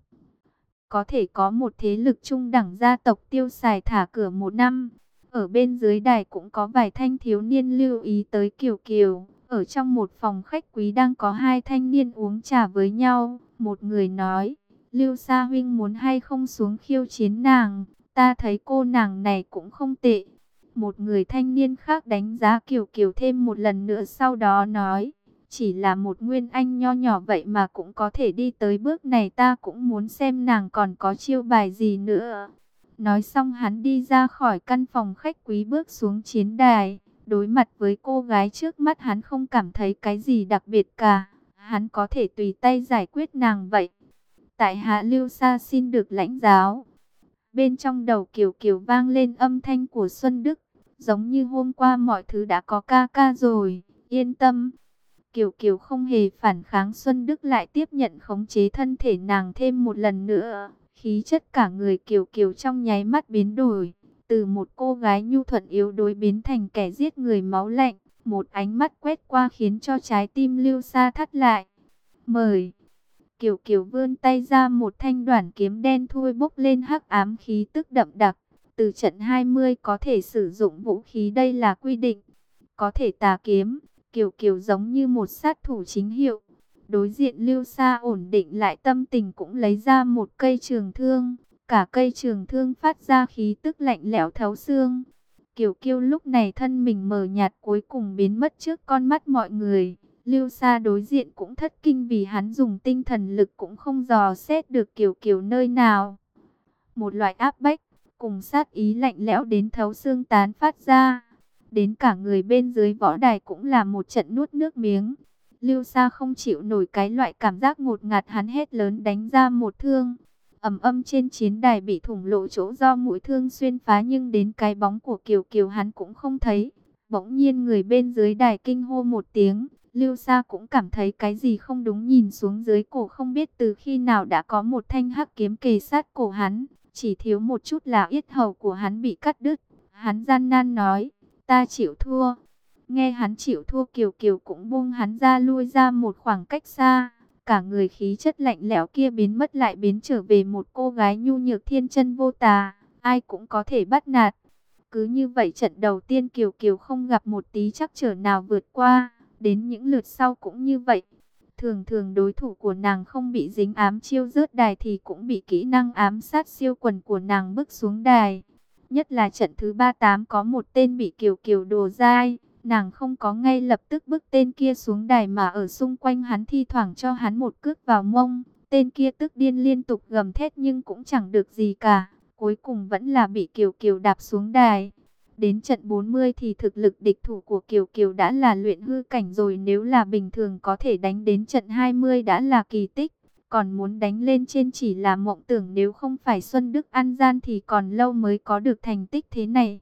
Có thể có một thế lực trung đẳng gia tộc tiêu xài thả cửa một năm. Ở bên dưới đài cũng có vài thanh thiếu niên lưu ý tới Kiều Kiều. Ở trong một phòng khách quý đang có hai thanh niên uống trà với nhau. Một người nói, Lưu Sa huynh muốn hay không xuống khiêu chiến nàng, ta thấy cô nàng này cũng không tệ. Một người thanh niên khác đánh giá Kiều Kiều thêm một lần nữa, sau đó nói, chỉ là một nguyên anh nho nhỏ vậy mà cũng có thể đi tới bước này, ta cũng muốn xem nàng còn có chiêu bài gì nữa. Nói xong hắn đi ra khỏi căn phòng khách quý bước xuống chiến đài. Đối mặt với cô gái trước mắt hắn không cảm thấy cái gì đặc biệt cả. Hắn có thể tùy tay giải quyết nàng vậy. Tại hạ Lưu Sa xin được lãnh giáo. Bên trong đầu Kiều Kiều vang lên âm thanh của Xuân Đức. Giống như hôm qua mọi thứ đã có ca ca rồi, yên tâm. Kiều Kiều không hề phản kháng, Xuân Đức lại tiếp nhận khống chế thân thể nàng thêm một lần nữa. Khí chất cả người Kiều Kiều trong nháy mắt biến đổi. Từ một cô gái nhu thuận yếu đuối biến thành kẻ giết người máu lạnh. Một ánh mắt quét qua khiến cho trái tim Lưu Sa thắt lại. Mời. Kiều Kiều vươn tay ra, một thanh đoản kiếm đen thui bốc lên hắc ám khí tức đậm đặc. Từ trận hai mươi có thể sử dụng vũ khí, đây là quy định. Có thể tà kiếm. Kiều Kiều giống như một sát thủ chính hiệu. Đối diện Lưu Sa ổn định lại tâm tình, cũng lấy ra một cây trường thương. Cả cây trường thương phát ra khí tức lạnh lẽo thấu xương. Kiều Kiều lúc này thân mình mờ nhạt cuối cùng biến mất trước con mắt mọi người. Lưu Sa đối diện cũng thất kinh vì hắn dùng tinh thần lực cũng không dò xét được Kiều Kiều nơi nào. Một loại áp bách cùng sát ý lạnh lẽo đến thấu xương tán phát ra. Đến cả người bên dưới võ đài cũng là một trận nuốt nước miếng. Lưu Sa không chịu nổi cái loại cảm giác ngột ngạt, hắn hét lớn đánh ra một thương. Ầm ầm trên chiến đài bị thủng lộ chỗ do mũi thương xuyên phá, nhưng đến cái bóng của Kiều Kiều hắn cũng không thấy. Bỗng nhiên người bên dưới đài kinh hô một tiếng. Lưu Sa cũng cảm thấy cái gì không đúng, nhìn xuống dưới cổ không biết từ khi nào đã có một thanh hắc kiếm kề sát cổ hắn. Chỉ thiếu một chút là yết hầu của hắn bị cắt đứt. Hắn gian nan nói, ta chịu thua. Nghe hắn chịu thua, Kiều Kiều cũng buông hắn ra, lui ra một khoảng cách xa. Cả người khí chất lạnh lẽo kia biến mất, lại biến trở về một cô gái nhu nhược thiên chân vô tà, ai cũng có thể bắt nạt. Cứ như vậy trận đầu tiên Kiều Kiều không gặp một tí trắc trở nào vượt qua. Đến những lượt sau cũng như vậy. Thường thường đối thủ của nàng không bị dính ám chiêu rớt đài thì cũng bị kỹ năng ám sát siêu quần của nàng bức xuống đài. Nhất là trận thứ ba mươi tám có một tên bị Kiều Kiều đồ dai. Nàng không có ngay lập tức bức tên kia xuống đài mà ở xung quanh hắn thi thoảng cho hắn một cước vào mông. Tên kia tức điên liên tục gầm thét nhưng cũng chẳng được gì cả. Cuối cùng vẫn là bị Kiều Kiều đạp xuống đài. Đến trận bốn mươi thì thực lực địch thủ của Kiều Kiều đã là luyện hư cảnh rồi. Nếu là bình thường có thể đánh đến trận hai mươi đã là kỳ tích. Còn muốn đánh lên trên chỉ là mộng tưởng, nếu không phải Xuân Đức ăn gian thì còn lâu mới có được thành tích thế này.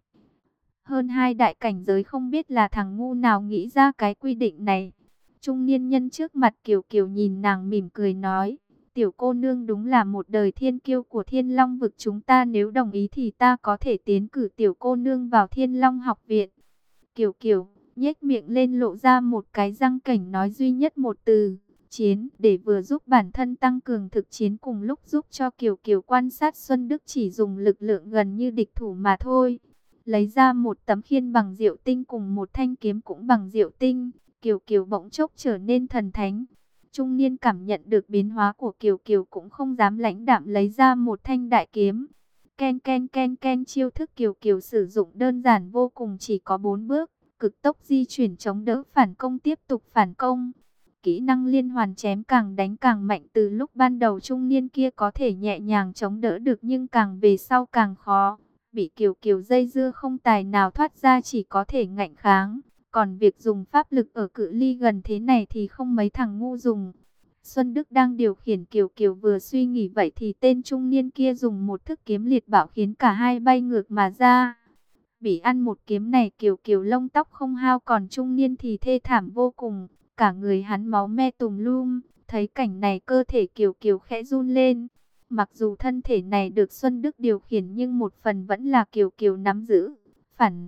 Hơn hai đại cảnh giới, không biết là thằng ngu nào nghĩ ra cái quy định này. Trung niên nhân trước mặt Kiều Kiều nhìn nàng mỉm cười nói, Tiểu cô nương đúng là một đời thiên kiêu của Thiên Long vực, chúng ta nếu đồng ý thì ta có thể tiến cử tiểu cô nương vào Thiên Long học viện. Kiều Kiều nhếch miệng lên lộ ra một cái răng cảnh, nói duy nhất một từ: chiến, để vừa giúp bản thân tăng cường thực chiến, cùng lúc giúp cho Kiều Kiều quan sát Xuân Đức chỉ dùng lực lượng gần như địch thủ mà thôi. Lấy ra một tấm khiên bằng diệu tinh cùng một thanh kiếm cũng bằng diệu tinh, Kiều Kiều bỗng chốc trở nên thần thánh. Trung niên cảm nhận được biến hóa của Kiều Kiều cũng không dám lãnh đạm, lấy ra một thanh đại kiếm. Ken ken ken ken, chiêu thức Kiều Kiều sử dụng đơn giản vô cùng, chỉ có bốn bước: cực tốc di chuyển, chống đỡ, phản công, tiếp tục phản công. Kỹ năng liên hoàn chém, càng đánh càng mạnh. Từ lúc ban đầu trung niên kia có thể nhẹ nhàng chống đỡ được, nhưng càng về sau càng khó. Bị Kiều Kiều dây dưa không tài nào thoát ra, chỉ có thể ngạnh kháng. Còn việc dùng pháp lực ở cự ly gần thế này thì không mấy thằng ngu dùng. Xuân Đức đang điều khiển Kiều Kiều, vừa suy nghĩ vậy thì tên trung niên kia dùng một thức kiếm liệt bảo khiến cả hai bay ngược mà ra. Bị ăn một kiếm này, Kiều Kiều lông tóc không hao, còn trung niên thì thê thảm vô cùng. Cả người hắn máu me tùm lum. Thấy cảnh này cơ thể Kiều Kiều khẽ run lên. Mặc dù thân thể này được Xuân Đức điều khiển, nhưng một phần vẫn là Kiều Kiều nắm giữ. Phản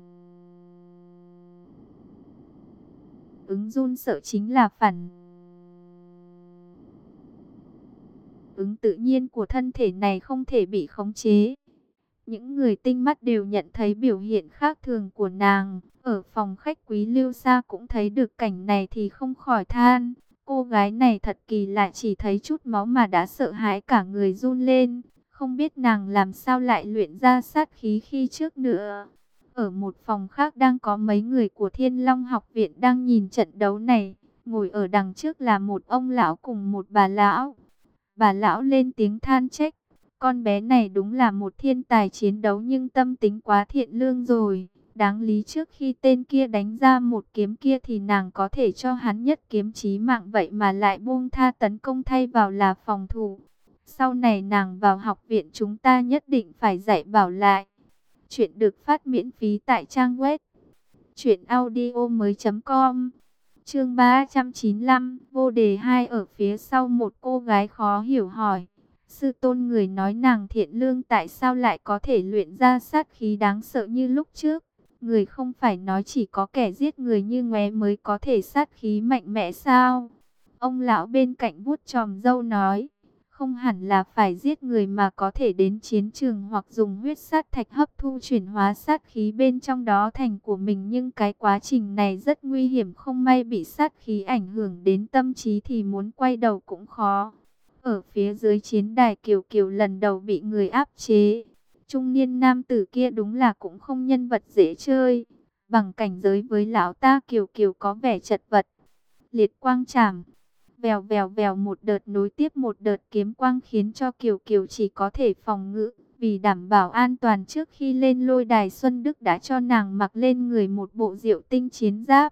ứng run sợ chính là phản ứng tự nhiên của thân thể này, không thể bị khống chế. Những người tinh mắt đều nhận thấy biểu hiện khác thường của nàng. Ở phòng khách quý Lưu Sa cũng thấy được cảnh này thì không khỏi than: cô gái này thật kỳ lạ, chỉ thấy chút máu mà đã sợ hãi cả người run lên. Không biết nàng làm sao lại luyện ra sát khí khi trước nữa. Ở một phòng khác đang có mấy người của Thiên Long học viện đang nhìn trận đấu này. Ngồi ở đằng trước là một ông lão cùng một bà lão. Bà lão lên tiếng than trách: con bé này đúng là một thiên tài chiến đấu, nhưng tâm tính quá thiện lương rồi. Đáng lý trước khi tên kia đánh ra một kiếm kia thì nàng có thể cho hắn nhất kiếm chí mạng, vậy mà lại buông tha tấn công thay vào là phòng thủ. Sau này nàng vào học viện chúng ta nhất định phải dạy bảo lại. Chuyện được phát miễn phí tại trang web truyện audio mới chấm com. Chương ba trăm chín mươi lăm, vô đề hai. Ở phía sau một cô gái khó hiểu hỏi: sư tôn người nói nàng thiện lương, tại sao lại có thể luyện ra sát khí đáng sợ như lúc trước? Người không phải nói chỉ có kẻ giết người như ngoé mới có thể sát khí mạnh mẽ sao? Ông lão bên cạnh vuốt chòm râu nói: không hẳn là phải giết người mà có thể đến chiến trường hoặc dùng huyết sát thạch hấp thu chuyển hóa sát khí bên trong đó thành của mình, nhưng cái quá trình này rất nguy hiểm, không may bị sát khí ảnh hưởng đến tâm trí thì muốn quay đầu cũng khó. Ở phía dưới chiến đài, Kiều Kiều lần đầu bị người áp chế. Trung niên nam tử kia đúng là cũng không nhân vật dễ chơi. Bằng cảnh giới với lão ta, Kiều Kiều có vẻ chật vật. Liệt quang chảm. Vèo vèo vèo, một đợt nối tiếp một đợt kiếm quang khiến cho Kiều Kiều chỉ có thể phòng ngự. Vì đảm bảo an toàn, trước khi lên lôi đài, Xuân Đức đã cho nàng mặc lên người một bộ diệu tinh chiến giáp.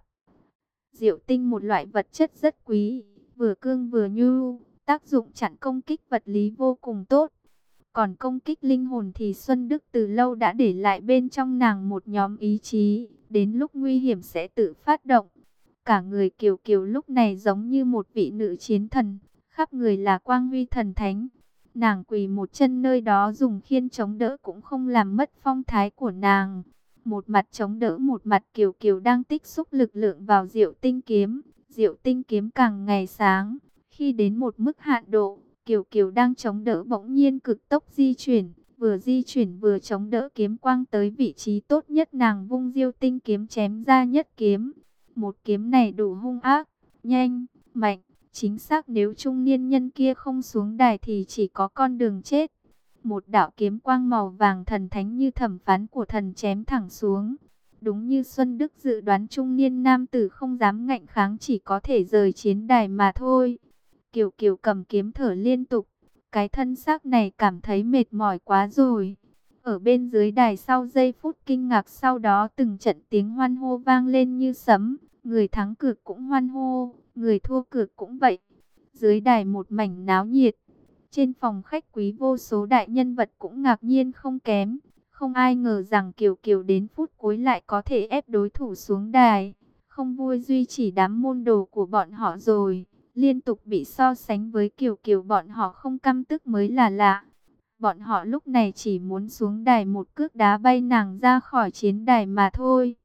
Diệu tinh một loại vật chất rất quý, vừa cương vừa nhu, tác dụng chặn công kích vật lý vô cùng tốt. Còn công kích linh hồn thì Xuân Đức từ lâu đã để lại bên trong nàng một nhóm ý chí, đến lúc nguy hiểm sẽ tự phát động. Cả người Kiều Kiều lúc này giống như một vị nữ chiến thần, khắp người là quang huy thần thánh. Nàng quỳ một chân nơi đó dùng khiên chống đỡ cũng không làm mất phong thái của nàng. Một mặt chống đỡ, một mặt Kiều Kiều đang tích xúc lực lượng vào diệu tinh kiếm. Diệu tinh kiếm càng ngày sáng, khi đến một mức hạn độ, Kiều Kiều đang chống đỡ bỗng nhiên cực tốc di chuyển, vừa di chuyển vừa chống đỡ, kiếm quang tới vị trí tốt nhất, nàng vung diêu tinh kiếm chém ra nhất kiếm. Một kiếm này đủ hung ác, nhanh, mạnh, chính xác, nếu trung niên nhân kia không xuống đài thì chỉ có con đường chết. Một đạo kiếm quang màu vàng thần thánh như thẩm phán của thần chém thẳng xuống. Đúng như Xuân Đức dự đoán, trung niên nam tử không dám ngạnh kháng, chỉ có thể rời chiến đài mà thôi. Kiều Kiều cầm kiếm thở liên tục, cái thân xác này cảm thấy mệt mỏi quá rồi. Ở bên dưới đài sau giây phút kinh ngạc, sau đó từng trận tiếng hoan hô vang lên như sấm. Người thắng cược cũng hoan hô, người thua cược cũng vậy. Dưới đài một mảnh náo nhiệt. Trên phòng khách quý vô số đại nhân vật cũng ngạc nhiên không kém. Không ai ngờ rằng Kiều Kiều đến phút cuối lại có thể ép đối thủ xuống đài. Không vui duy chỉ đám môn đồ của bọn họ rồi. Liên tục bị so sánh với Kiều Kiều, bọn họ không căm tức mới là lạ. Bọn họ lúc này chỉ muốn xuống đài một cước đá bay nàng ra khỏi chiến đài mà thôi.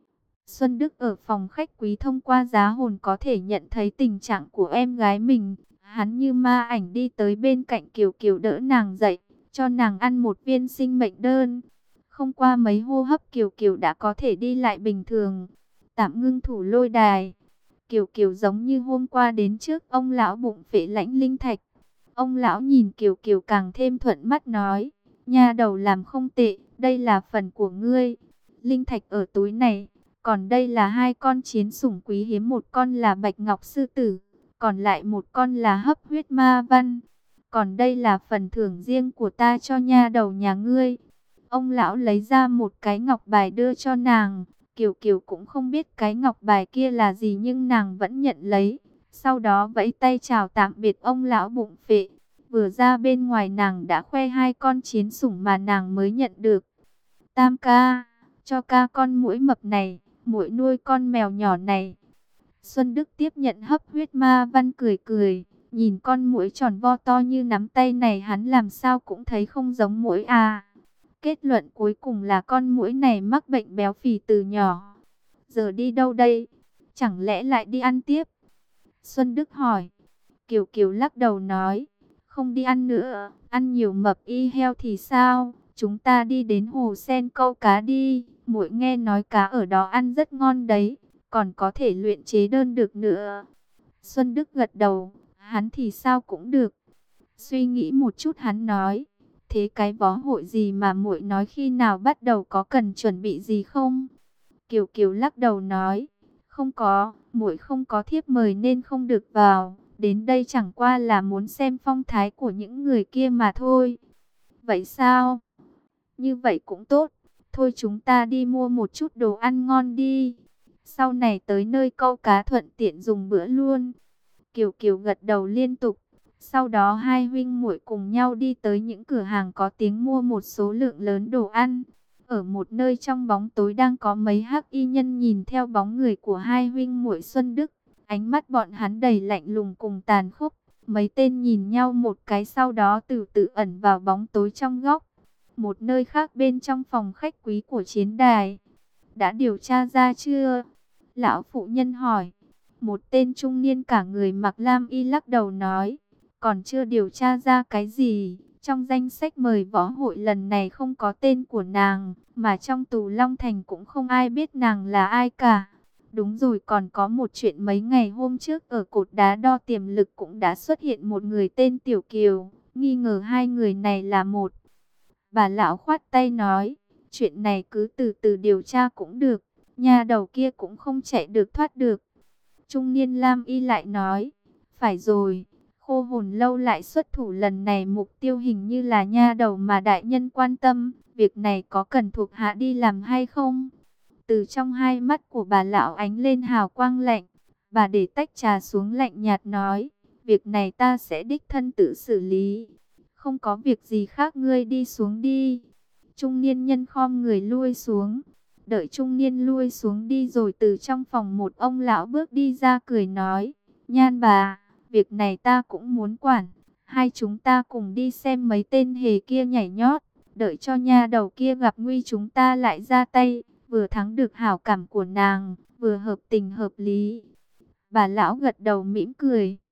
Xuân Đức ở phòng khách quý thông qua giá hồn có thể nhận thấy tình trạng của em gái mình. Hắn như ma ảnh đi tới bên cạnh Kiều Kiều, đỡ nàng dậy, cho nàng ăn một viên sinh mệnh đơn. Không qua mấy hô hấp Kiều Kiều đã có thể đi lại bình thường. Tạm ngưng thủ lôi đài. Kiều Kiều giống như hôm qua đến trước ông lão bụng phệ lãnh linh thạch. Ông lão nhìn Kiều Kiều càng thêm thuận mắt nói, nha đầu làm không tệ, đây là phần của ngươi. Linh thạch ở túi này, còn đây là hai con chiến sủng quý hiếm, một con là bạch ngọc sư tử, còn lại một con là hấp huyết ma văn. Còn đây là phần thưởng riêng của ta cho nha đầu nhà ngươi. Ông lão lấy ra một cái ngọc bài đưa cho nàng. Kiều Kiều cũng không biết cái ngọc bài kia là gì, nhưng nàng vẫn nhận lấy. Sau đó vẫy tay chào tạm biệt ông lão bụng phệ. Vừa ra bên ngoài nàng đã khoe hai con chiến sủng mà nàng mới nhận được. Tam ca, cho ca con muỗi mập này, muội nuôi con mèo nhỏ này. Xuân Đức tiếp nhận hấp huyết ma văn cười cười. Nhìn con muỗi tròn vo to như nắm tay này, hắn làm sao cũng thấy không giống muỗi à. Kết luận cuối cùng là con muỗi này mắc bệnh béo phì từ nhỏ. Giờ đi đâu đây? Chẳng lẽ lại đi ăn tiếp? Xuân Đức hỏi. Kiều Kiều lắc đầu nói, không đi ăn nữa, ăn nhiều mập y heo thì sao? Chúng ta đi đến hồ sen câu cá đi, muội nghe nói cá ở đó ăn rất ngon đấy, còn có thể luyện chế đơn được nữa. Xuân Đức gật đầu, hắn thì sao cũng được. Suy nghĩ một chút hắn nói, thế cái võ hội gì mà muội nói khi nào bắt đầu, có cần chuẩn bị gì không? Kiều Kiều lắc đầu nói, không có, muội không có thiếp mời nên không được vào. Đến đây chẳng qua là muốn xem phong thái của những người kia mà thôi. Vậy sao? Như vậy cũng tốt. Thôi chúng ta đi mua một chút đồ ăn ngon đi. Sau này tới nơi câu cá thuận tiện dùng bữa luôn. Kiều Kiều gật đầu liên tục. Sau đó hai huynh muội cùng nhau đi tới những cửa hàng có tiếng mua một số lượng lớn đồ ăn. Ở một nơi trong bóng tối đang có mấy hắc y nhân nhìn theo bóng người của hai huynh muội Xuân Đức. Ánh mắt bọn hắn đầy lạnh lùng cùng tàn khốc. Mấy tên nhìn nhau một cái, sau đó từ từ ẩn vào bóng tối trong góc. Một nơi khác bên trong phòng khách quý của chiến đài. Đã điều tra ra chưa? Lão phụ nhân hỏi. Một tên trung niên cả người mặc lam y lắc đầu nói, còn chưa điều tra ra cái gì. Trong danh sách mời võ hội lần này không có tên của nàng, mà trong tù Long Thành cũng không ai biết nàng là ai cả. Đúng rồi, còn có một chuyện, mấy ngày hôm trước ở cột đá đo tiềm lực cũng đã xuất hiện một người tên Tiểu Kiều, nghi ngờ hai người này là một. Bà lão khoát tay nói, chuyện này cứ từ từ điều tra cũng được, nhà đầu kia cũng không chạy được thoát được. Trung niên lam y lại nói, phải rồi, Khô Hồn Lâu lại xuất thủ, lần này mục tiêu hình như là nha đầu mà đại nhân quan tâm, việc này có cần thuộc hạ đi làm hay không? Từ trong hai mắt của bà lão ánh lên hào quang lạnh, bà để tách trà xuống lạnh nhạt nói, việc này ta sẽ đích thân tự xử lý, không có việc gì khác ngươi đi xuống đi. Trung niên nhân khom người lui xuống, đợi trung niên lui xuống đi rồi từ trong phòng một ông lão bước đi ra cười nói, Nhan bà, việc này ta cũng muốn quản, hai chúng ta cùng đi xem mấy tên hề kia nhảy nhót, đợi cho nha đầu kia gặp nguy chúng ta lại ra tay, vừa thắng được hảo cảm của nàng, vừa hợp tình hợp lý. Bà lão gật đầu mỉm cười.